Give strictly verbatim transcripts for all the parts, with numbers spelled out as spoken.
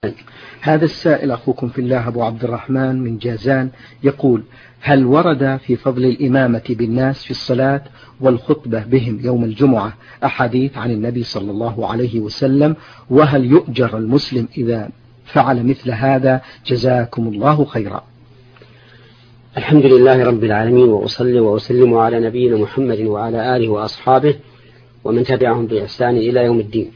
هذا السائل أخوكم في الله أبو عبد الرحمن من جازان يقول: هل ورد في فضل الإمامة بالناس في الصلاة والخطبة بهم يوم الجمعة أحاديث عن النبي صلى الله عليه وسلم؟ وهل يؤجر المسلم إذا فعل مثل هذا؟ جزاكم الله خيرا. الحمد لله رب العالمين، وأصلي وأسلم على نبينا محمد وعلى آله وأصحابه ومن تبعهم بإحسان إلى يوم الدين.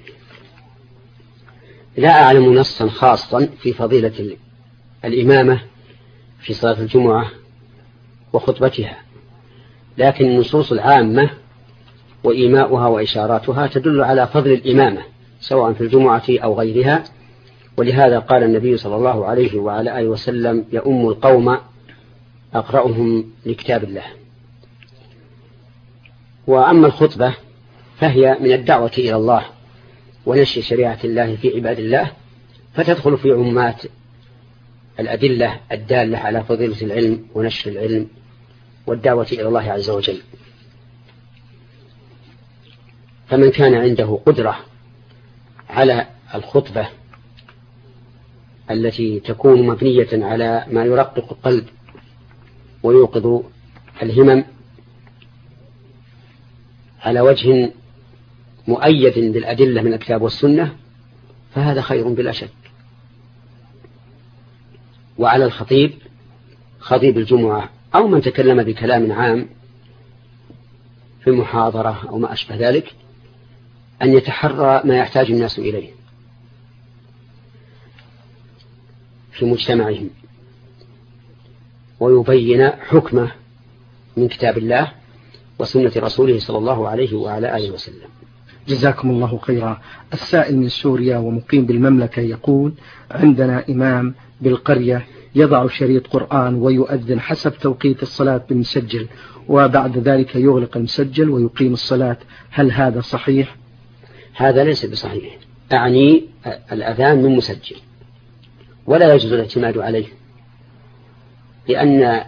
لا أعلم نصا خاصا في فضيلة الإمامة في صلاة الجمعة وخطبتها، لكن النصوص العامة وإيماؤها وإشاراتها تدل على فضل الإمامة سواء في الجمعة أو غيرها، ولهذا قال النبي صلى الله عليه وعلى آله وسلم: يؤم القوم أقرأهم لكتاب الله. وأما الخطبة فهي من الدعوة إلى الله ونشر شريعة الله في عباد الله، فتدخل في عمات الأدلة الدالة على فضيلة العلم ونشر العلم والدعوة إلى الله عز وجل. فمن كان عنده قدرة على الخطبة التي تكون مبنية على ما يرقق القلب ويوقظ الهمم على وجه مؤيد بالأدلة من الكتاب والسنة، فهذا خير بلا شك. وعلى الخطيب خطيب الجمعة أو من تكلم بكلام عام في محاضرة أو ما أشبه ذلك أن يتحرى ما يحتاج الناس إليه في مجتمعهم ويبين حكمه من كتاب الله وسنة رسوله صلى الله عليه وعلى آله وسلم. جزاكم الله خيرا. السائل من سوريا ومقيم بالمملكة يقول: عندنا إمام بالقرية يضع شريط قرآن ويؤذن حسب توقيت الصلاة بالمسجل، وبعد ذلك يغلق المسجل ويقيم الصلاة، هل هذا صحيح؟ هذا ليس بصحيح، أعني الأذان من مسجل، ولا يجوز الاعتماد عليه، لأن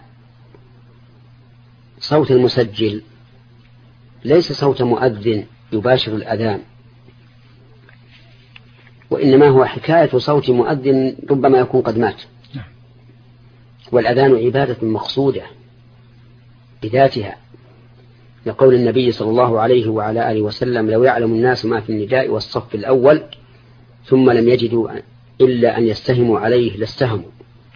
صوت المسجل ليس صوت مؤذن يباشر الأذان، وإنما هو حكاية صوت مؤذن ربما يكون قد مات. والأذان عبادة مقصودة بذاتها، لقول النبي صلى الله عليه وعلى آله وسلم: لو يعلم الناس ما في النداء والصف الأول ثم لم يجدوا إلا أن يستهموا عليه لاستهموا،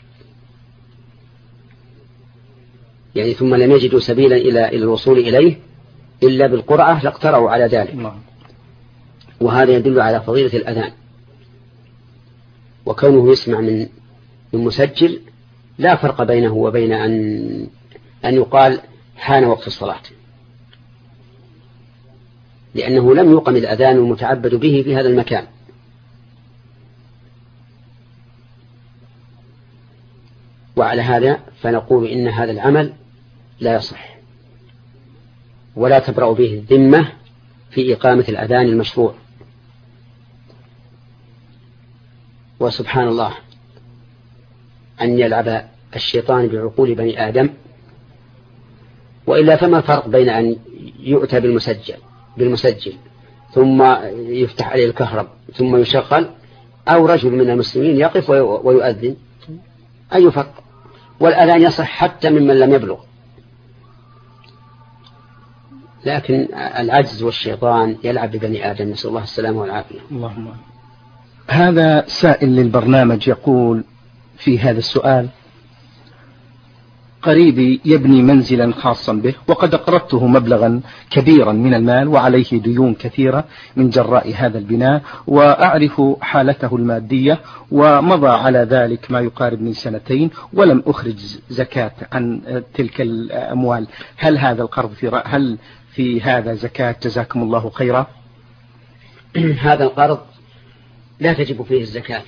يعني ثم لم يجدوا سبيلا إلى الوصول إليه إلا بالقرعة لاقترعوا على ذلك. وهذا يدل على فضيلة الأذان، وكونه يسمع من من مسجل لا فرق بينه وبين أن أن يقال حان وقت الصلاة، لأنه لم يقم الأذان المتعبد به في هذا المكان. وعلى هذا فنقول إن هذا العمل لا يصح، ولا تبرأ به الذمة في إقامة الأذان المشروع. وسبحان الله أن يلعب الشيطان بعقول بني آدم، وإلا فما الفرق بين أن يؤتى بالمسجل بالمسجل ثم يفتح عليه الكهرب ثم يشغل، أو رجل من المسلمين يقف ويؤذن؟ أي فرق؟ والأذان يصح حتى ممن لم يبلغ، لكن العجز والشيطان يلعب ببني آدم، نسأل الله السلامة والعافية. اللهم. هذا سائل للبرنامج يقول في هذا السؤال: قريبي يبني منزلا خاصا به وقد أقرضته مبلغا كبيرا من المال وعليه ديون كثيرة من جراء هذا البناء، وأعرف حالته المادية، ومضى على ذلك ما يقارب من سنتين ولم أخرج زكاة عن تلك الأموال، هل هذا القرض في هل في هذا زكاة؟ جزاكم الله خيرا. هذا القرض لا تجب فيه الزكاة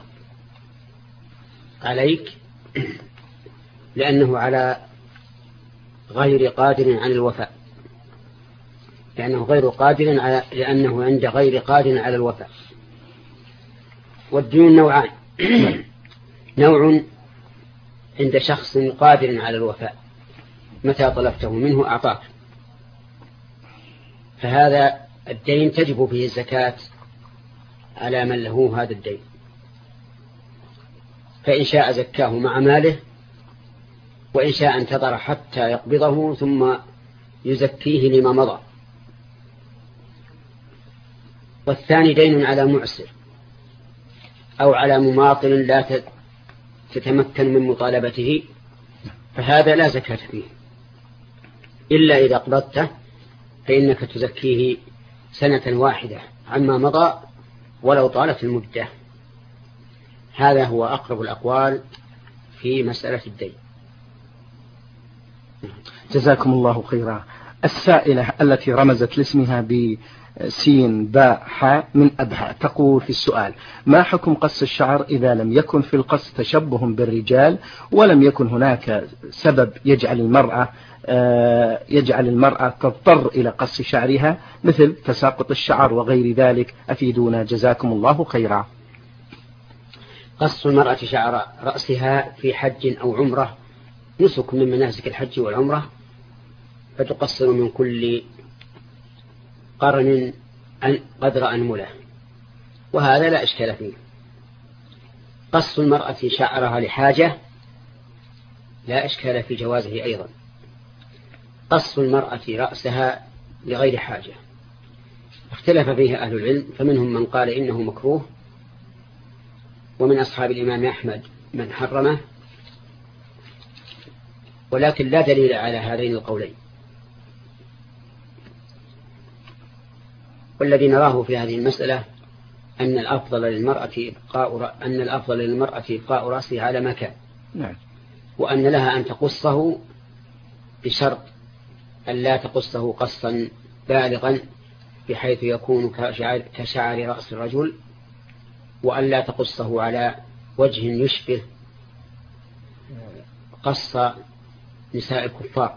عليك، لأنه على غير قادر عن الوفاء، لأنه غير قادر على لأنه عند غير قادر على الوفاء. والديون نوعان: نوع عند شخص قادر على الوفاء متى طلبته منه أعطاك، فهذا الدين تجب فيه الزكاة على من له هذا الدين. فإن شاء زكاه مع ماله، وإن شاء انتظر حتى يقبضه ثم يزكيه لما مضى. والثاني دين على معسر أو على مماطل لا تتمكن من مطالبته، فهذا لا زكاة فيه إلا إذا قبضته، فإنك تزكيه سنة واحدة عما مضى ولو طالت المدة. هذا هو أقرب الأقوال في مسألة الدين. جزاكم الله خيرا. السائلة التي رمزت لاسمها بسين باء حاء من أبها تقول في السؤال: ما حكم قص الشعر إذا لم يكن في القص تشبه بالرجال ولم يكن هناك سبب يجعل المرأة يجعل المرأة تضطر إلى قص شعرها مثل تساقط الشعر وغير ذلك؟ أفيدونا جزاكم الله خيرا. قص المرأة شعر رأسها في حج أو عمرة نسك من مناسك الحج والعمرة، فتقصر من كل قرن قدر أنملة، وهذا لا إشكال فيه. قص المرأة شعرها لحاجة لا إشكال في جوازه أيضا. قص المرأة رأسها لغير حاجة اختلف فيه أهل العلم، فمنهم من قال إنه مكروه، ومن أصحاب الإمام أحمد من حرمه، ولكن لا دليل على هذين القولين. والذي نراه في هذه المسألة أن الأفضل للمرأة إبقاء أن الأفضل للمرأة إبقاء رأسها على ما كان، نعم. وأن لها أن تقصه بشرط أن لا تقصه قصا بالغا بحيث يكون كشعر رأس الرجل، وأن لا تقصه على وجه يشبه قص نساء الكفار.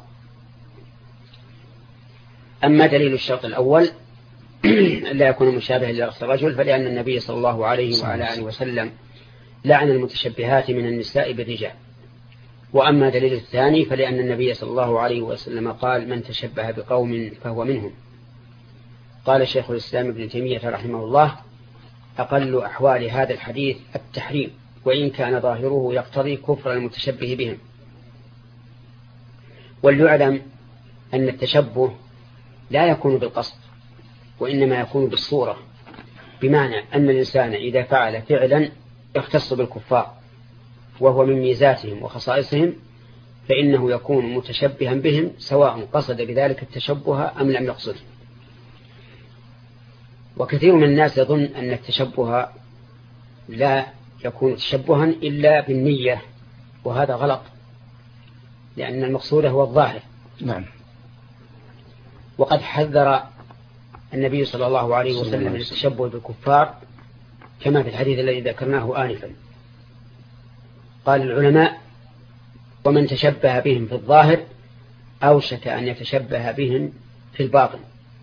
أما دليل الشرط الأول لا يكون مشابها لرأس الرجل، فلأن النبي صلى الله عليه وعلى آله وسلم لعن المتشبهات من النساء بالرجال. وأما دليل الثاني فلأن النبي صلى الله عليه وسلم قال: من تشبه بقوم فهو منهم. قال شيخ الإسلام ابن تيمية رحمه الله: أقل أحوال هذا الحديث التحريم، وإن كان ظاهره يقتضي كفر المتشبه بهم. وليعلم أن التشبه لا يكون بالقصد، وإنما يكون بالصورة، بمعنى أن الإنسان إذا فعل فعلا يختص بالكفار وهو من ميزاتهم وخصائصهم فإنه يكون متشبها بهم، سواء قصد بذلك التشبه أم لم يقصد. وكثير من الناس يظن أن التشبه لا يكون تشبها إلا بالنية، وهذا غلط، لأن المقصود هو الظاهر. نعم. وقد حذر النبي صلى الله عليه وسلم من التشبه بالكفار كما في الحديث الذي ذكرناه آنفا. قال العلماء: ومن تشبه بهم في الظاهر أوشك أن يتشبه بهم في الباطن،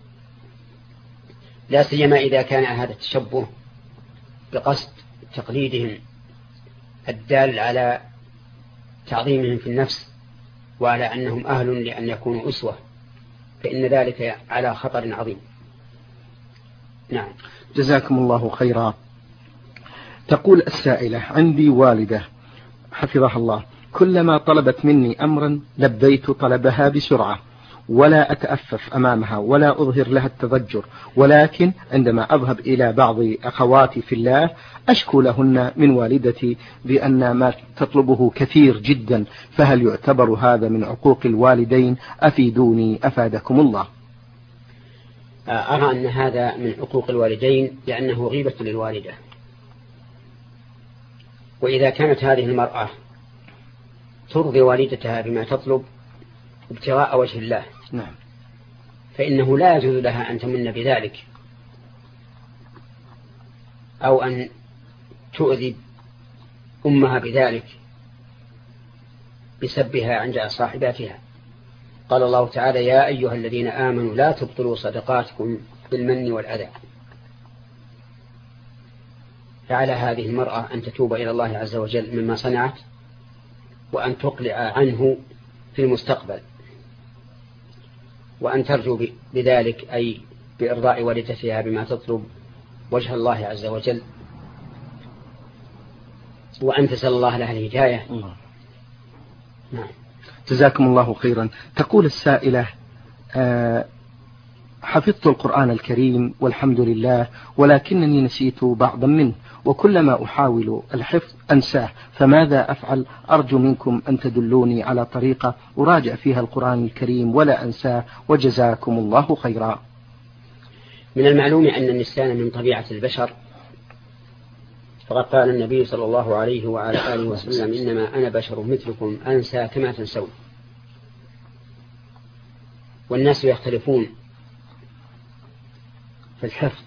لا سيما إذا كان هذا التشبه بقصد تقليدهم الدال على تعظيمهم في النفس وعلى أنهم أهل لأن يكونوا أسوة، فإن ذلك على خطر عظيم. نعم. جزاكم الله خيرا. تقول السائلة: عندي والدة حفظها الله كلما طلبت مني أمرا لبيت طلبها بسرعة ولا أتأفف أمامها ولا أظهر لها التضجر، ولكن عندما أذهب إلى بعض أخواتي في الله أشكو لهن من والدتي بأن ما تطلبه كثير جدا، فهل يعتبر هذا من عقوق الوالدين؟ أفيدوني أفادكم الله. أرى أن هذا من عقوق الوالدين لأنه غيبة للوالدة. وإذا كانت هذه المرأة ترضي والدتها بما تطلب ابتغاء وجه الله، نعم، فإنه لا يجوز لها أن تمن بذلك أو أن تؤذي أمها بذلك بسبها عند صاحباتها. قال الله تعالى: يا أيها الذين آمنوا لا تبطلوا صدقاتكم بالمن والأذى. فعلى هذه المرأة أن تتوب إلى الله عز وجل مما صنعت، وأن تقلع عنه في المستقبل، وأن ترجو بذلك أي بإرضاء والدتها بما تطلب وجه الله عز وجل. وأن تسأل الله لها الهداية. الله. نعم. جزاكم الله خيرا. تقول السائلة آه حفظت القرآن الكريم والحمد لله، ولكنني نسيت بعضا منه، وكلما أحاول الحفظ أنساه، فماذا أفعل؟ أرجو منكم أن تدلوني على طريقة أراجع فيها القرآن الكريم ولا أنساه، وجزاكم الله خيرا. من المعلوم أن النسيان من طبيعة البشر، فقد قال النبي صلى الله عليه وعلى آله وسلم: إنما أنا بشر مثلكم أنسى كما تنسون. والناس يختلفون في الحفظ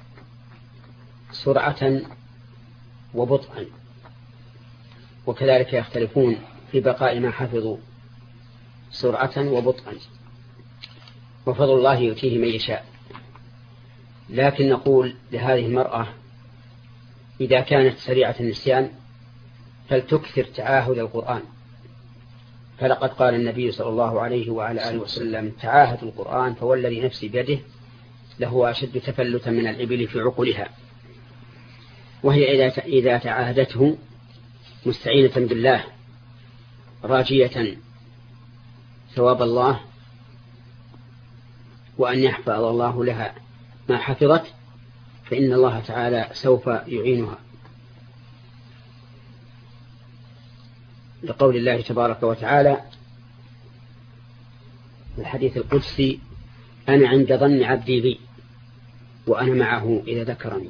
سرعة وبطئا، وكذلك يختلفون في بقاء ما حفظوا سرعة وبطئا، وفضل الله يؤتيه من يشاء. لكن نقول لهذه المرأة إذا كانت سريعة النسيان فلتكثر تعاهد القرآن، فلقد قال النبي صلى الله عليه وعلى آله وسلم: تعاهد القرآن فوالذي نفسي بيده لهو أشد تفلتا من الإبل في عقلها. وهي إذا تعاهدته مستعينة بالله راجية ثواب الله وأن يحفظ الله لها ما حفظت، فإن الله تعالى سوف يعينها، لقول الله تبارك وتعالى في الحديث القدسي: أنا عند ظن عبدي بي وأنا معه إذا ذكرني.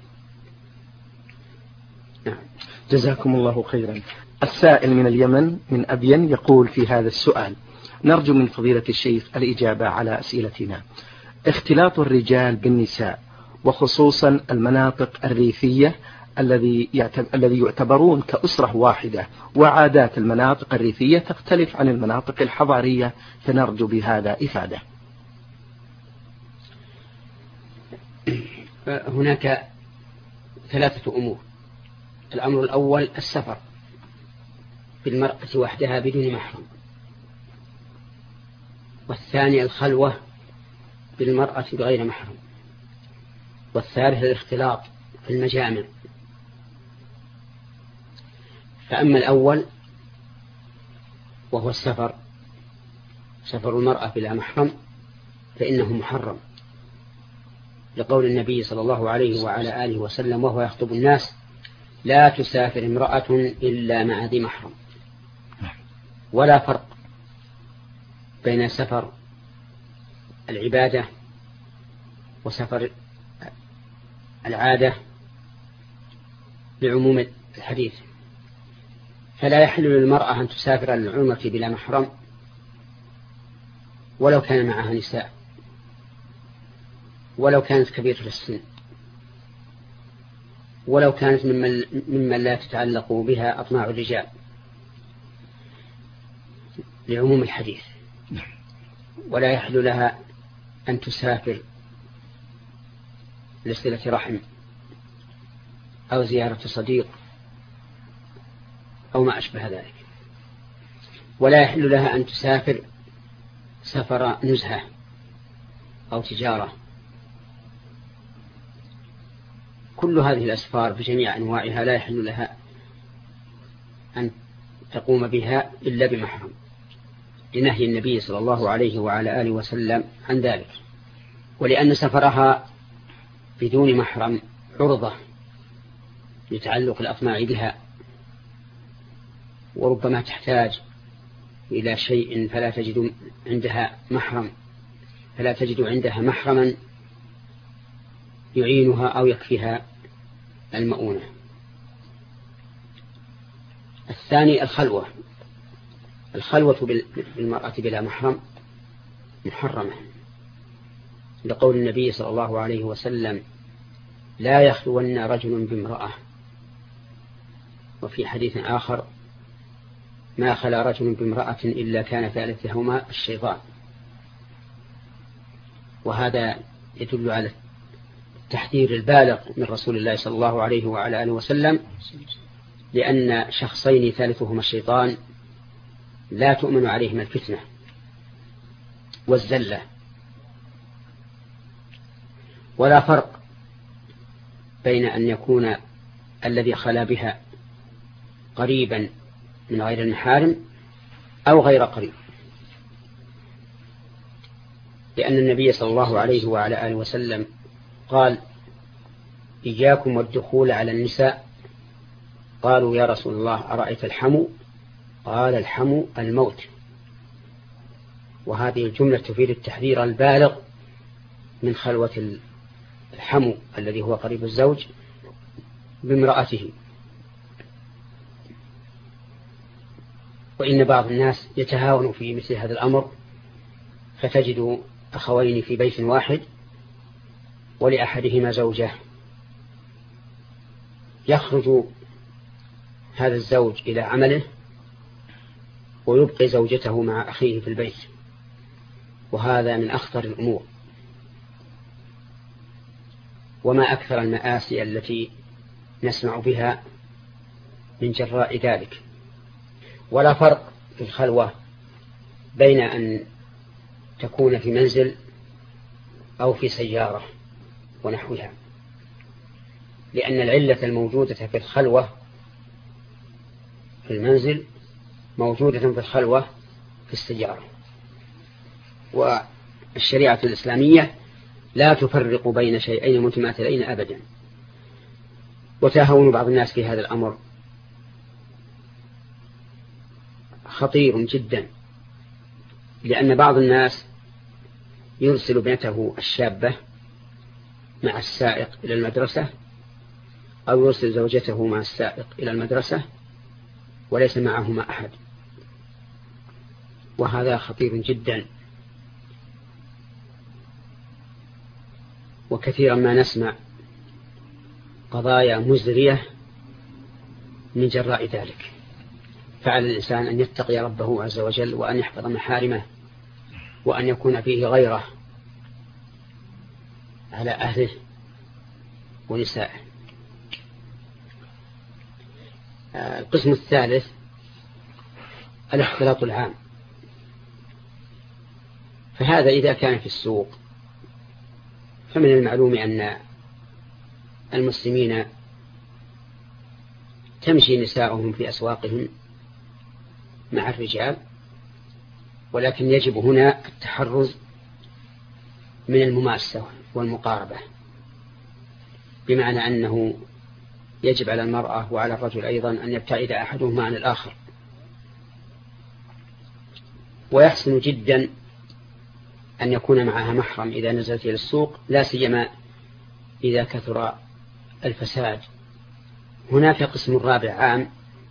نعم. جزاكم الله خيرا. السائل من اليمن من أبين يقول في هذا السؤال: نرجو من فضيلة الشيخ الإجابة على أسئلتنا. اختلاط الرجال بالنساء، وخصوصا المناطق الريفية الذي الذي يعتبرون كأسرة واحدة، وعادات المناطق الريفية تختلف عن المناطق الحضارية، فنرجو بهذا إفادة. هناك ثلاثة أمور. الأمر الأول السفر بالمرأة وحدها بدون محرم، والثاني الخلوة بالمرأة بغير محرم، والثالث الاختلاط في المجامع. فأما الأول وهو السفر، سفر المرأة بلا محرم، فإنه محرم، لقول النبي صلى الله عليه وعلى آله وسلم وهو يخطب الناس: لا تسافر امرأة إلا مع ذي محرم. ولا فرق بين سفر العبادة وسفر العادة لعموم الحديث، فلا يحل للمرأة أن تسافر للعمرة بلا محرم ولو كان معها نساء، ولو كانت كبيرة السن، ولو كانت ممن, ممن لا تتعلق بها أطماع الرجال، لعموم الحديث. ولا يحل لها أن تسافر لصلة رحم أو زيارة صديق أو ما أشبه ذلك. ولا يحل لها أن تسافر سفر نزهة أو تجارة. كل هذه الأسفار بجميع أنواعها لا يحل لها أن تقوم بها إلا بمحرم، لنهي النبي صلى الله عليه وعلى آله وسلم عن ذلك، ولأن سفرها بدون محرم عرضة لتعلق الأطماع بها، وربما تحتاج إلى شيء فلا تجد عندها محرم فلا تجد عندها محرما يعينها أو يكفيها المؤونة. الثاني الخلوة. الخلوة بالمرأة بلا محرم محرمة، لقول النبي صلى الله عليه وسلم: لا يخلون رجل بامرأة. وفي حديث آخر: ما خلا رجل بامرأة إلا كان ثالثهما الشيطان. وهذا يدل على التحذير البالغ من رسول الله صلى الله عليه وعلى آله وسلم، لأن شخصين ثالثهما الشيطان لا تؤمن عليهما الفتنة والزلة. ولا فرق بين أن يكون الذي خلا بها قريبا من غير المحارم أو غير قريب، لأن النبي صلى الله عليه وعلى آله وسلم قال: إياكم والدخول على النساء. قالوا: يا رسول الله أرأيت الحمو؟ قال: الحمو الموت. وهذه الجملة تفيد التحذير البالغ من خلوة الحمو الذي هو قريب الزوج بامرأته. وإن بعض الناس يتهاون في مثل هذا الأمر، فتجد أخوين في بيت واحد ولأحدهما زوجة، يخرج هذا الزوج إلى عمله ويبقي زوجته مع أخيه في البيت، وهذا من أخطر الأمور. وما أكثر المآسي التي نسمع بها من جراء ذلك. ولا فرق في الخلوة بين أن تكون في منزل أو في سيارة ونحوها، لأن العلة الموجودة في الخلوة في المنزل موجودة في الخلوة في السيارة. والشريعة الإسلامية لا تفرق بين شيئين متماثلين أبدا. وتهاون بعض الناس في هذا الأمر خطير جدا، لأن بعض الناس يرسل ابنته الشابة مع السائق إلى المدرسة، أو يرسل زوجته مع السائق إلى المدرسة وليس معهما أحد، وهذا خطير جدا. وكثيرا ما نسمع قضايا مزرية من جراء ذلك. فعلى الإنسان أن يتقي ربه عز وجل، وأن يحفظ محارمه، وأن يكون فيه غيره على أهله ونسائه. القسم الثالث الاختلاط العام، فهذا إذا كان في السوق فمن المعلوم أن المسلمين تمشي نساؤهم في أسواقهم مع الرجال، ولكن يجب هنا التحرز من المماسة والمقاربة، بمعنى أنه يجب على المرأة وعلى الرجل أيضا أن يبتعد أحدهما عن الآخر. ويحسن جدا أن يكون معها محرم إذا نزلت إلى السوق، لا سيما إذا كثر الفساد. هناك قسم رابع عام،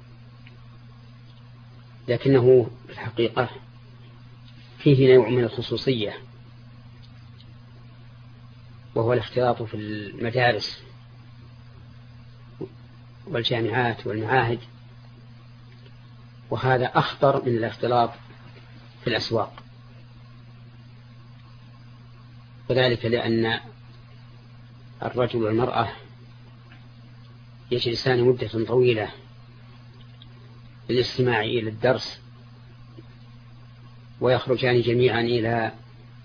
لكنه في الحقيقة فيه نوع من الخصوصية، وهو الاختلاط في المدارس والجامعات والمعاهد، وهذا أخطر من الاختلاط في الأسواق، وذلك لأن الرجل والمرأة يجلسان مدة طويلة للاستماع إلى الدرس، ويخرجان جميعا إلى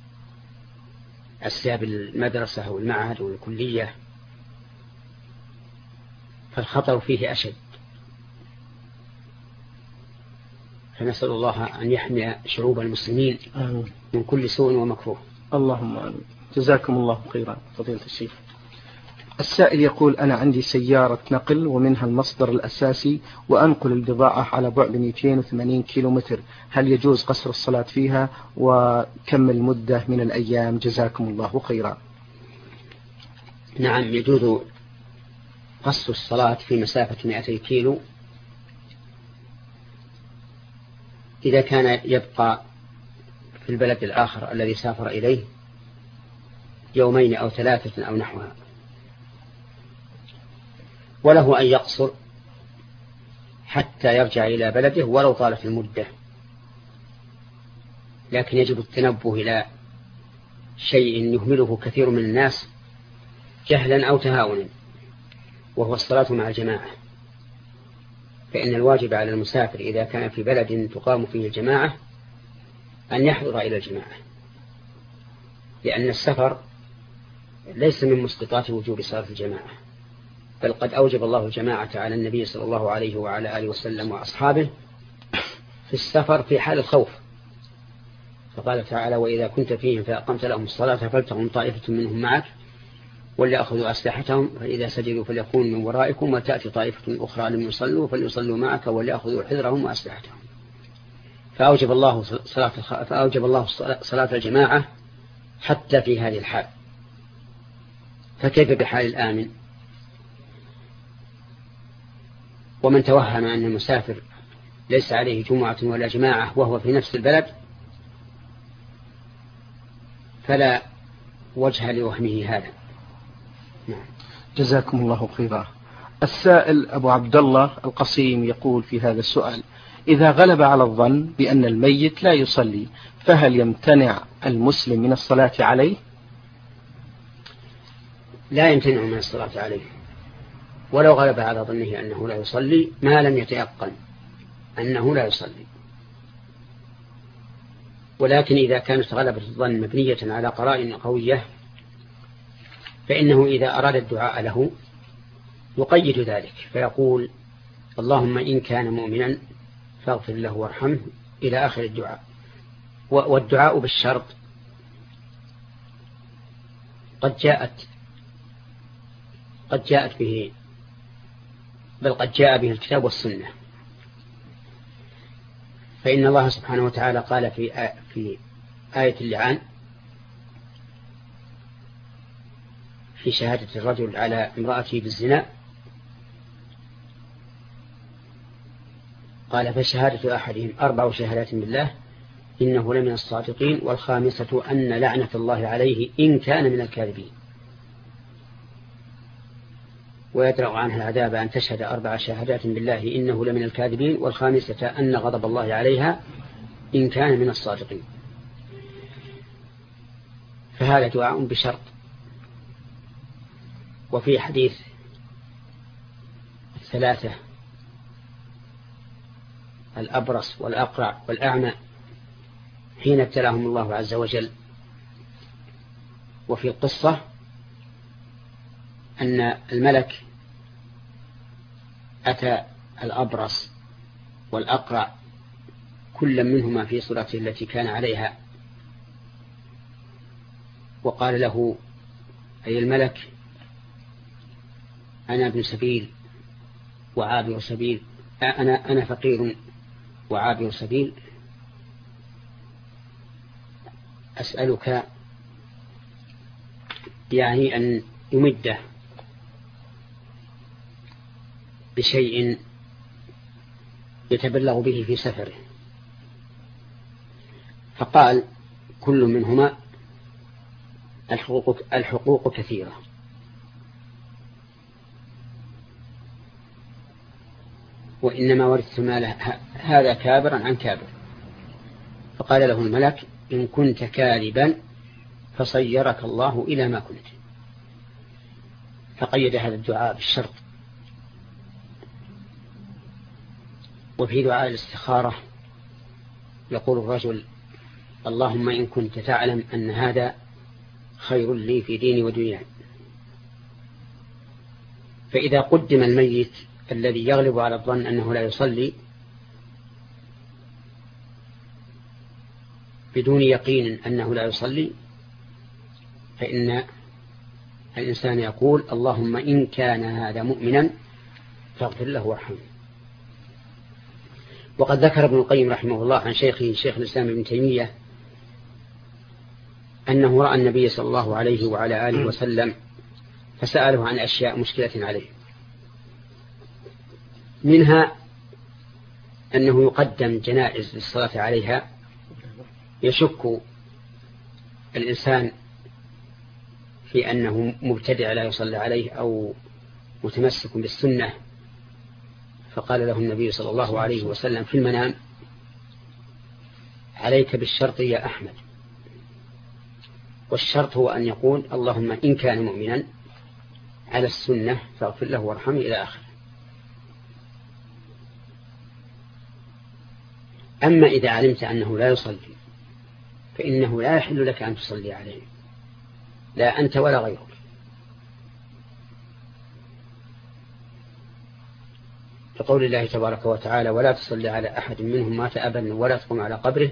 أسباب المدرسة أو المعهد أو الكلية، فالخطر فيه أشد. فنسأل الله أن يحمي شعوب المسلمين آمين من كل سوء ومكروه. اللهم آمين. جزاكم الله خيرا فضيلة الشيخ. السائل يقول: أنا عندي سيارة نقل ومنها المصدر الأساسي، وأنقل البضاعة على بعد مئتين وثمانين كيلومتر، هل يجوز قصر الصلاة فيها؟ وكم المدة من الأيام؟ جزاكم الله خيرا. نعم، يجوز قصر الصلاة في مسافة مئتي كيلو إذا كان يبقى في البلد الآخر الذي سافر إليه يومين أو ثلاثة أو نحوها، وله أن يقصر حتى يرجع إلى بلده ولو طالت المدة، لكن يجب التنبه إلى شيء يهمله كثير من الناس جهلا أو تهاونا، وهو الصلاة مع الجماعة. فإن الواجب على المسافر إذا كان في بلد تقام فيه الجماعة أن يحضر إلى الجماعة، لأن السفر ليس من مسقطات وجوب صلاة الجماعة، بل قد أوجب الله الجماعة على النبي صلى الله عليه وعلى آله وسلم وأصحابه في السفر في حال الخوف، فقال تعالى: وإذا كنت فيهم فأقمت لهم الصلاة فلتقم طائفة منهم معك وليأخذوا أسلحتهم فإذا سجدوا فليكونوا من ورائكم وتأتي طائفة أخرى لم يصلوا فليصلوا معك وليأخذوا حذرهم وأسلحتهم. فأوجب الله صلاة فأوجب الله صلاة الجماعة حتى في هذه الحال، فكيف بحال الآمن؟ ومن توهم أن المسافر ليس عليه جمعة ولا جماعة وهو في نفس البلد فلا وجه لوهمه هذا. نعم. جزاكم الله خيرا. السائل أبو عبد الله القصيم يقول في هذا السؤال: إذا غلب على الظن بأن الميت لا يصلي فهل يمتنع المسلم من الصلاة عليه؟ لا يمتنع من الصلاة عليه ولو غلب على ظنه أنه لا يصلي ما لم يتيقن أنه لا يصلي. ولكن إذا كانت غلبة الظن مبنية على قرائن قوية فإنه إذا أراد الدعاء له يقيد ذلك فيقول: اللهم إن كان مؤمنا فاغفر له وارحمه إلى آخر الدعاء. والدعاء بالشرط قد جاءت قد جاءت به بل قد جاء به الكتاب والسنة. فإن الله سبحانه وتعالى قال في في آية اللعان في شهادة الرجل على امرأته بالزنا قال: فشهادة أحدهم أربع شهادات بالله إنه لمن الصادقين والخامسة أن لعنة الله عليه إن كان من الكاذبين. ويدرأ عنها العذاب أن تشهد أربع شهادات بالله إنه لمن الكاذبين والخامسة أن غضب الله عليها إن كان من الصادقين. فهذا دعاء بشرط. وفي حديث الثلاثة الأبرص والأقرع والأعمى حين ابتلاهم الله عز وجل، وفي القصة أن الملك أتى الأبرص والأقرع كل منهما في صورته التي كان عليها وقال له: أي الملك أنا ابن سبيل وعابر سبيل أنا أنا فقير وعابر سبيل أسألك يعني أن يمده بشيء يتبلغ به في سفره. فقال كل منهما: الحقوق, الحقوق كثيرة وإنما ورثت ماله هذا كابرا عن كابر. فقال له الملك: إن كنت كاذبا فصيرك الله إلى ما كنت. فقيد هذا الدعاء بالشرط. وفي دعاء الاستخارة يقول الرجل: اللهم إن كنت تعلم أن هذا خير لي في ديني ودنياي. فإذا قدم الميت الذي يغلب على الظن أنه لا يصلي بدون يقين أنه لا يصلي فإن الإنسان يقول: اللهم إن كان هذا مؤمنا فاغفر له وارحمه. وقد ذكر ابن القيم رحمه الله عن شيخه شيخ الإسلام ابن تيمية أنه رأى النبي صلى الله عليه وعلى آله وسلم فسأله عن أشياء مشكلة عليه، منها أنه يقدم جنائز للصلاة عليها يشك الإنسان في أنه مبتدع لا يصلى عليه أو متمسك بالسنة. فقال له النبي صلى الله عليه وسلم في المنام: عليك بالشرط يا أحمد. والشرط هو أن يقول: اللهم إن كان مؤمنا على السنة فاغفر له وارحمه إلى آخره. أما إذا علمت أنه لا يصلي فإنه لا يحل لك أن تصلي عليه، لا أنت ولا غيرك. لقول الله تبارك وتعالى ولا تصلي على أحد منهم مات أبدا ولا تقم على قبره،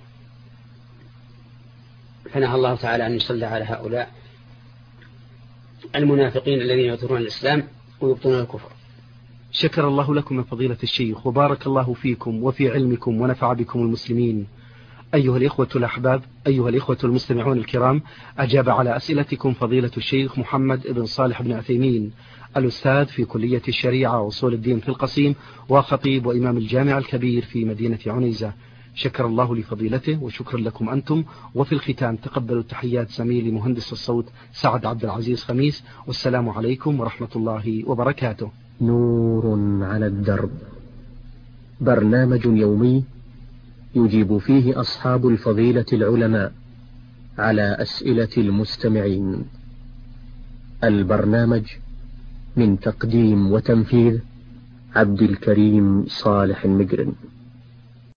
فنهى الله تعالى أن يصلي على هؤلاء المنافقين الذين يظهرون الإسلام ويبطنون الكفر. شكر الله لكم يا فضيلة الشيخ، وبارك الله فيكم وفي علمكم ونفع بكم المسلمين. أيها الإخوة الأحباب، أيها الإخوة المستمعون الكرام، أجاب على أسئلتكم فضيلة الشيخ محمد بن صالح بن عثيمين، الأستاذ في كلية الشريعة وأصول الدين في القصيم، وخطيب وإمام الجامع الكبير في مدينة عنيزة. شكر الله لفضيلته وشكرا لكم أنتم. وفي الختام تقبلوا تحيات زميلي مهندس الصوت سعد عبد العزيز خميس، والسلام عليكم ورحمة الله وبركاته. نور على الدرب، برنامج يومي يجيب فيه أصحاب الفضيلة العلماء على أسئلة المستمعين. البرنامج من تقديم وتنفيذ عبد الكريم صالح المقرن.